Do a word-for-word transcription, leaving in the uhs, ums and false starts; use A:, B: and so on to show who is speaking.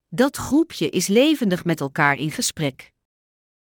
A: Dat groepje is levendig met elkaar in gesprek.